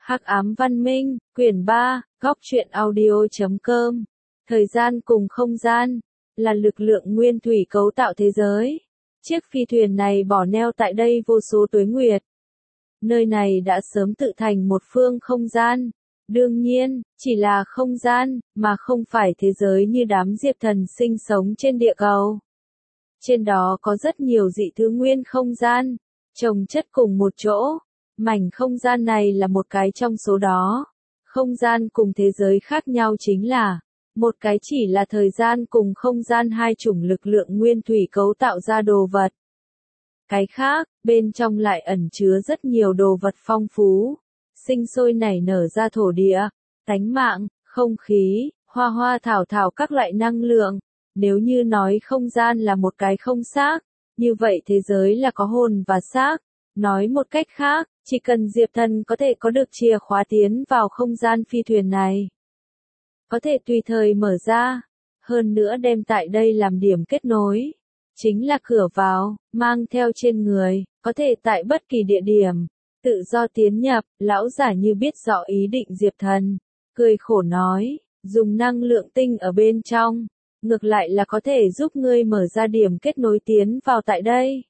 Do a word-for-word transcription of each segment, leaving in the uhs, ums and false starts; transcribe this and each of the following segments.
Hắc ám văn minh, quyển ba, góc truyện audio chấm com. Thời gian cùng không gian, là lực lượng nguyên thủy cấu tạo thế giới. Chiếc phi thuyền này bỏ neo tại đây vô số tuế nguyệt. Nơi này đã sớm tự thành một phương không gian. Đương nhiên, chỉ là không gian, mà không phải thế giới như đám diệp thần sinh sống trên địa cầu. Trên đó có rất nhiều dị thứ nguyên không gian, chồng chất cùng một chỗ. Mảnh không gian này là một cái trong số đó. Không gian cùng thế giới khác nhau chính là, một cái chỉ là thời gian cùng không gian hai chủng lực lượng nguyên thủy cấu tạo ra đồ vật. Cái khác, bên trong lại ẩn chứa rất nhiều đồ vật phong phú, sinh sôi nảy nở ra thổ địa, tánh mạng, không khí, hoa hoa thảo thảo các loại năng lượng. Nếu như nói không gian là một cái không xác, như vậy thế giới là có hồn và xác. Nói một cách khác, chỉ cần Diệp Thần có thể có được chìa khóa tiến vào không gian phi thuyền này, có thể tùy thời mở ra, hơn nữa đem tại đây làm điểm kết nối, chính là cửa vào, mang theo trên người, có thể tại bất kỳ địa điểm, tự do tiến nhập. Lão giả như biết rõ ý định Diệp Thần, cười khổ nói, dùng năng lượng tinh ở bên trong, ngược lại là có thể giúp ngươi mở ra điểm kết nối tiến vào tại đây.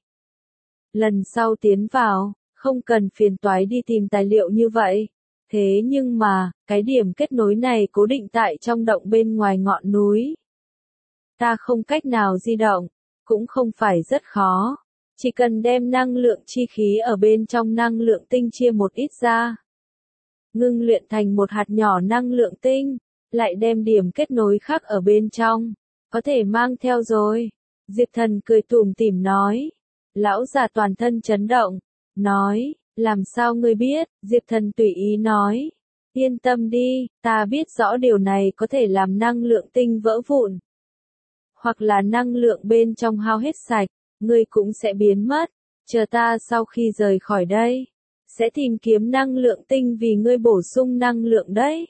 Lần sau tiến vào, không cần phiền toái đi tìm tài liệu như vậy. Thế nhưng mà, cái điểm kết nối này cố định tại trong động bên ngoài ngọn núi. Ta không cách nào di động, cũng không phải rất khó. Chỉ cần đem năng lượng chi khí ở bên trong năng lượng tinh chia một ít ra. Ngưng luyện thành một hạt nhỏ năng lượng tinh, lại đem điểm kết nối khác ở bên trong. Có thể mang theo rồi. Diệp Thần cười tủm tỉm nói. Lão già toàn thân chấn động, nói, làm sao ngươi biết? Diệp Thần tùy ý nói, yên tâm đi, ta biết rõ điều này có thể làm năng lượng tinh vỡ vụn, hoặc là năng lượng bên trong hao hết sạch, ngươi cũng sẽ biến mất, chờ ta sau khi rời khỏi đây, sẽ tìm kiếm năng lượng tinh vì ngươi bổ sung năng lượng đấy.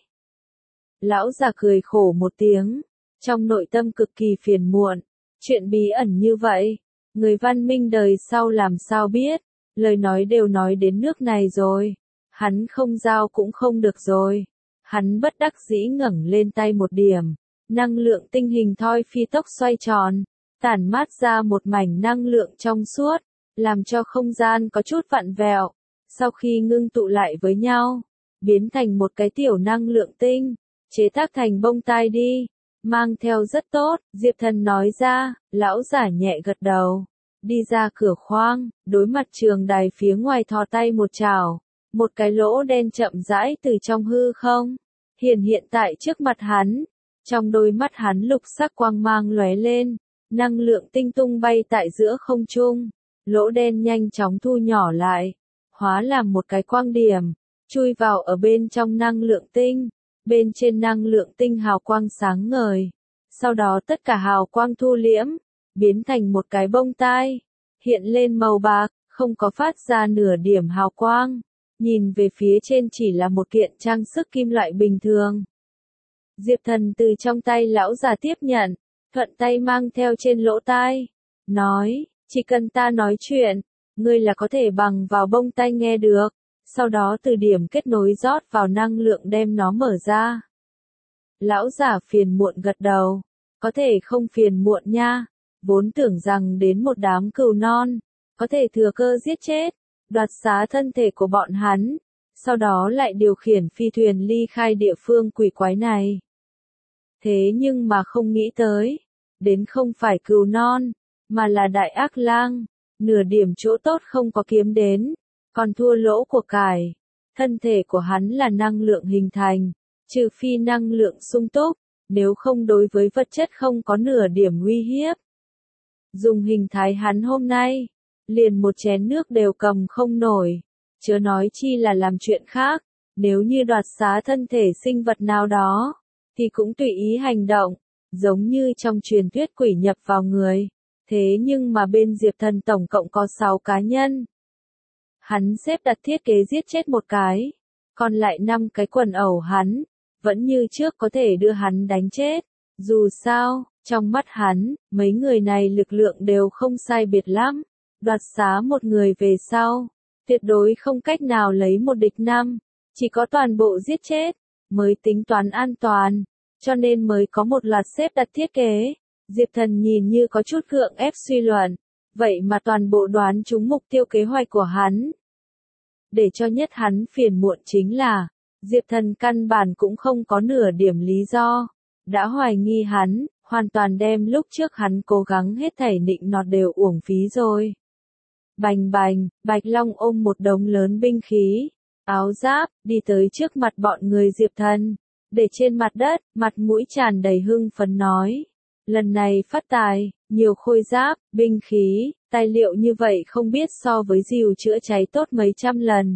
Lão già cười khổ một tiếng, trong nội tâm cực kỳ phiền muộn, chuyện bí ẩn như vậy. Người văn minh đời sau làm sao biết, lời nói đều nói đến nước này rồi, hắn không giao cũng không được rồi. Hắn bất đắc dĩ ngẩng lên tay một điểm, năng lượng tinh hình thoi phi tốc xoay tròn, tản mát ra một mảnh năng lượng trong suốt, làm cho không gian có chút vặn vẹo, sau khi ngưng tụ lại với nhau, biến thành một cái tiểu năng lượng tinh, chế tác thành bông tai đi. Mang theo rất tốt, Diệp Thần nói ra. Lão giả nhẹ gật đầu, đi ra cửa khoang, đối mặt trường đài phía ngoài thò tay một chảo, một cái lỗ đen chậm rãi từ trong hư không hiện hiện tại trước mặt hắn. Trong đôi mắt hắn lục sắc quang mang lóe lên, năng lượng tinh tung bay tại giữa không trung, lỗ đen nhanh chóng thu nhỏ lại, hóa làm một cái quang điểm, chui vào ở bên trong năng lượng tinh. Bên trên năng lượng tinh hào quang sáng ngời, sau đó tất cả hào quang thu liễm, biến thành một cái bông tai, hiện lên màu bạc, không có phát ra nửa điểm hào quang, nhìn về phía trên chỉ là một kiện trang sức kim loại bình thường. Diệp Thần từ trong tay lão già tiếp nhận, thuận tay mang theo trên lỗ tai, nói, chỉ cần ta nói chuyện, ngươi là có thể bằng vào bông tai nghe được. Sau đó từ điểm kết nối rót vào năng lượng đem nó mở ra. Lão giả phiền muộn gật đầu, có thể không phiền muộn nha, vốn tưởng rằng đến một đám cừu non, có thể thừa cơ giết chết, đoạt xá thân thể của bọn hắn, sau đó lại điều khiển phi thuyền ly khai địa phương quỷ quái này. Thế nhưng mà không nghĩ tới, đến không phải cừu non, mà là đại ác lang, nửa điểm chỗ tốt không có kiếm đến. Còn thua lỗ của cải, thân thể của hắn là năng lượng hình thành, trừ phi năng lượng sung túc, nếu không đối với vật chất không có nửa điểm uy hiếp. Dùng hình thái hắn hôm nay, liền một chén nước đều cầm không nổi, chớ nói chi là làm chuyện khác, nếu như đoạt xá thân thể sinh vật nào đó, thì cũng tùy ý hành động, giống như trong truyền thuyết quỷ nhập vào người. Thế nhưng mà bên Diệp Thần tổng cộng có sáu cá nhân. Hắn xếp đặt thiết kế giết chết một cái, còn lại năm cái quần ẩu hắn, vẫn như trước có thể đưa hắn đánh chết. Dù sao, trong mắt hắn, mấy người này lực lượng đều không sai biệt lắm, đoạt xá một người về sau, tuyệt đối không cách nào lấy một địch năm. Chỉ có toàn bộ giết chết, mới tính toán an toàn, cho nên mới có một loạt xếp đặt thiết kế. Diệp Thần nhìn như có chút gượng ép suy luận, vậy mà toàn bộ đoán trúng mục tiêu kế hoạch của hắn. Để cho nhất hắn phiền muộn chính là, Diệp Thần căn bản cũng không có nửa điểm lý do, đã hoài nghi hắn, hoàn toàn đem lúc trước hắn cố gắng hết thảy nịnh nọt đều uổng phí rồi. Bành bành, Bạch Long ôm một đống lớn binh khí, áo giáp, đi tới trước mặt bọn người Diệp Thần, để trên mặt đất, mặt mũi tràn đầy hưng phấn nói. Lần này phát tài, nhiều khôi giáp, binh khí, tài liệu như vậy không biết so với rìu chữa cháy tốt mấy trăm lần.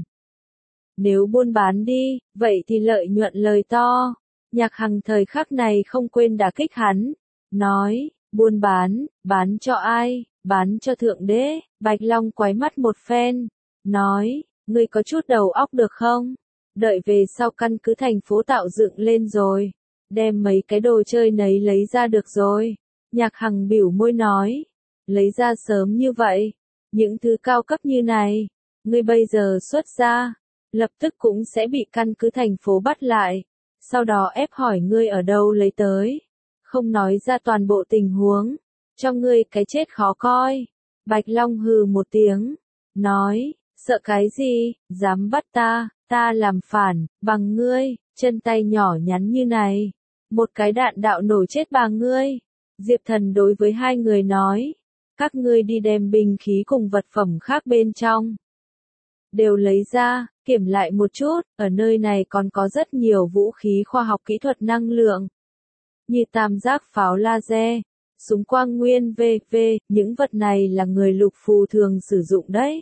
Nếu buôn bán đi, vậy thì lợi nhuận lời to. Nhạc Hằng thời khắc này không quên đả kích hắn, nói, buôn bán, bán cho ai, bán cho thượng đế. Bạch Long quái mắt một phen, nói, ngươi có chút đầu óc được không? Đợi về sau căn cứ thành phố tạo dựng lên rồi, đem mấy cái đồ chơi nấy lấy ra được rồi. Nhạc Hằng bĩu môi nói, lấy ra sớm như vậy, những thứ cao cấp như này, ngươi bây giờ xuất ra, lập tức cũng sẽ bị căn cứ thành phố bắt lại, sau đó ép hỏi ngươi ở đâu lấy tới, không nói ra toàn bộ tình huống, cho ngươi cái chết khó coi. Bạch Long hừ một tiếng, nói, sợ cái gì, dám bắt ta, ta làm phản, bằng ngươi, chân tay nhỏ nhắn như này, một cái đạn đạo nổ chết bà ngươi. Diệp Thần đối với hai người nói, các ngươi đi đem binh khí cùng vật phẩm khác bên trong đều lấy ra, kiểm lại một chút, ở nơi này còn có rất nhiều vũ khí khoa học kỹ thuật năng lượng, như tam giác pháo laser, súng quang nguyên vân vân, những vật này là người lục phù thường sử dụng đấy.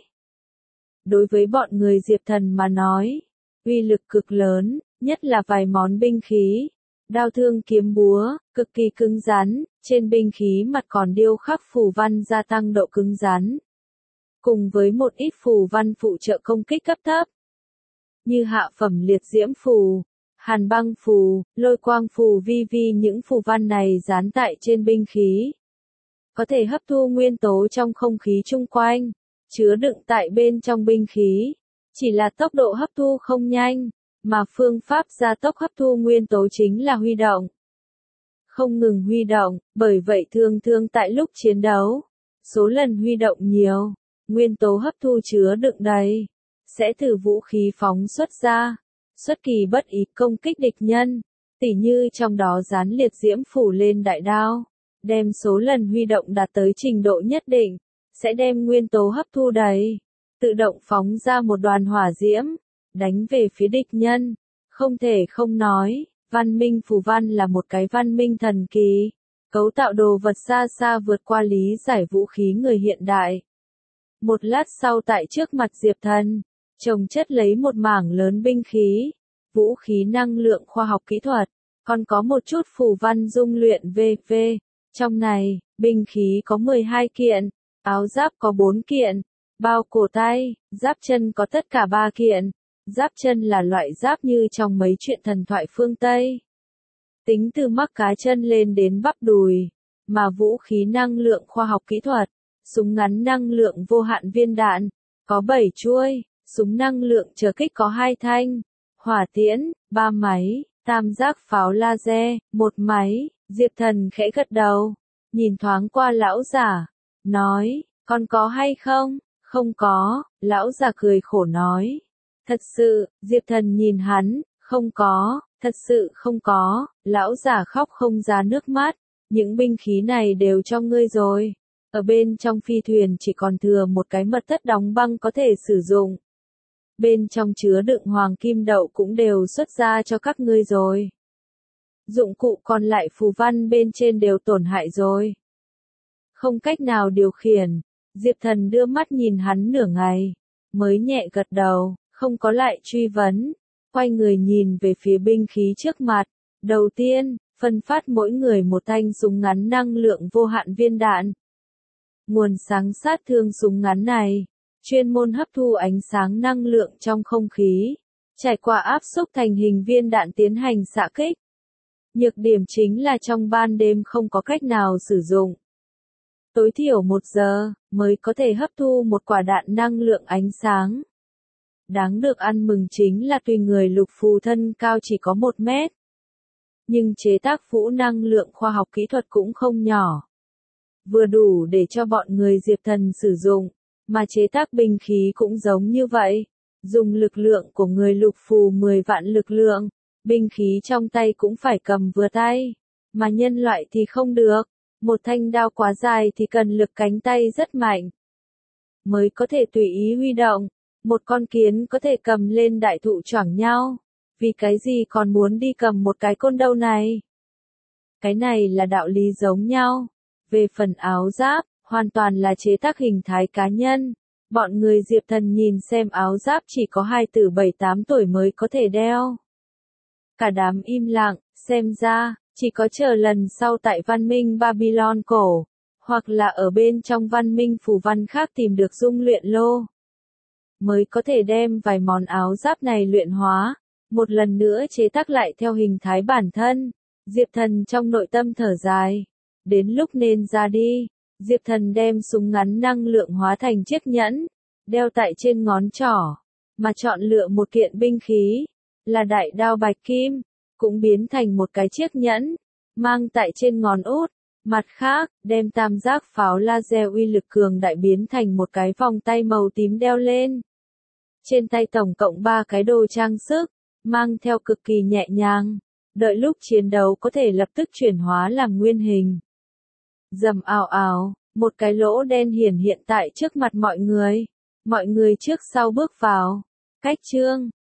Đối với bọn người Diệp Thần mà nói, uy lực cực lớn, nhất là vài món binh khí, đao thương kiếm búa, cực kỳ cứng rắn, trên binh khí mặt còn điêu khắc phù văn gia tăng độ cứng rắn. Cùng với một ít phù văn phụ trợ công kích cấp thấp, như hạ phẩm liệt diễm phù, hàn băng phù, lôi quang phù vi vi những phù văn này dán tại trên binh khí. Có thể hấp thu nguyên tố trong không khí chung quanh, chứa đựng tại bên trong binh khí. Chỉ là tốc độ hấp thu không nhanh, mà phương pháp gia tốc hấp thu nguyên tố chính là huy động. Không ngừng huy động, bởi vậy thường thường tại lúc chiến đấu, số lần huy động nhiều, nguyên tố hấp thu chứa đựng đầy, sẽ từ vũ khí phóng xuất ra, xuất kỳ bất ý công kích địch nhân, tỉ như trong đó dán liệt diễm phủ lên đại đao, đem số lần huy động đạt tới trình độ nhất định, sẽ đem nguyên tố hấp thu đầy, tự động phóng ra một đoàn hỏa diễm, đánh về phía địch nhân. Không thể không nói, văn minh phù văn là một cái văn minh thần kỳ, cấu tạo đồ vật xa xa vượt qua lý giải vũ khí người hiện đại. Một lát sau tại trước mặt Diệp Thần, chồng chất lấy một mảng lớn binh khí, vũ khí năng lượng khoa học kỹ thuật, còn có một chút phù văn dung luyện vân vân. Trong này, binh khí có mười hai kiện, áo giáp có bốn kiện, bao cổ tay, giáp chân có tất cả ba kiện. Giáp chân là loại giáp như trong mấy chuyện thần thoại phương Tây. Tính từ mắc cá chân lên đến bắp đùi, mà vũ khí năng lượng khoa học kỹ thuật, súng ngắn năng lượng vô hạn viên đạn, có bảy chuôi, súng năng lượng trở kích có hai thanh, hỏa tiễn, ba máy, tam giác pháo laser, một máy. Diệp Thần khẽ gật đầu, nhìn thoáng qua lão giả, nói, còn có hay không? Không có, lão già cười khổ nói. Thật sự, Diệp Thần nhìn hắn, không có, thật sự không có, lão già khóc không ra nước mắt, những binh khí này đều cho ngươi rồi. Ở bên trong phi thuyền chỉ còn thừa một cái mật thất đóng băng có thể sử dụng. Bên trong chứa đựng hoàng kim đậu cũng đều xuất ra cho các ngươi rồi. Dụng cụ còn lại phù văn bên trên đều tổn hại rồi. Không cách nào điều khiển, Diệp Thần đưa mắt nhìn hắn nửa ngày, mới nhẹ gật đầu, không có lại truy vấn, quay người nhìn về phía binh khí trước mặt. Đầu tiên, phân phát mỗi người một thanh súng ngắn năng lượng vô hạn viên đạn. Nguồn sáng sát thương súng ngắn này, chuyên môn hấp thu ánh sáng năng lượng trong không khí, trải qua áp xúc thành hình viên đạn tiến hành xạ kích. Nhược điểm chính là trong ban đêm không có cách nào sử dụng. Tối thiểu một giờ, mới có thể hấp thu một quả đạn năng lượng ánh sáng. Đáng được ăn mừng chính là tuy người lục phù thân cao chỉ có một mét, nhưng chế tác vũ năng lượng khoa học kỹ thuật cũng không nhỏ. Vừa đủ để cho bọn người Diệp Thần sử dụng, mà chế tác binh khí cũng giống như vậy. Dùng lực lượng của người lục phù mười vạn lực lượng, binh khí trong tay cũng phải cầm vừa tay, mà nhân loại thì không được. Một thanh đao quá dài thì cần lực cánh tay rất mạnh, mới có thể tùy ý huy động. Một con kiến có thể cầm lên đại thụ choảng nhau, vì cái gì còn muốn đi cầm một cái côn đâu này? Cái này là đạo lý giống nhau. Về phần áo giáp, hoàn toàn là chế tác hình thái cá nhân. Bọn người Diệp Thần nhìn xem áo giáp chỉ có hai từ bảy tám tuổi mới có thể đeo. Cả đám im lặng, xem ra, chỉ có chờ lần sau tại văn minh Babylon cổ, hoặc là ở bên trong văn minh phù văn khác tìm được dung luyện lô, mới có thể đem vài món áo giáp này luyện hóa, một lần nữa chế tác lại theo hình thái bản thân. Diệp Thần trong nội tâm thở dài, đến lúc nên ra đi. Diệp Thần đem súng ngắn năng lượng hóa thành chiếc nhẫn, đeo tại trên ngón trỏ, mà chọn lựa một kiện binh khí, là đại đao bạch kim, cũng biến thành một cái chiếc nhẫn, mang tại trên ngón út. Mặt khác, đem tam giác pháo laser uy lực cường đại biến thành một cái vòng tay màu tím đeo lên. Trên tay tổng cộng ba cái đồ trang sức, mang theo cực kỳ nhẹ nhàng, đợi lúc chiến đấu có thể lập tức chuyển hóa làm nguyên hình. Rầm ào ào, một cái lỗ đen hiển hiện tại trước mặt mọi người. Mọi người trước sau bước vào. Cách chương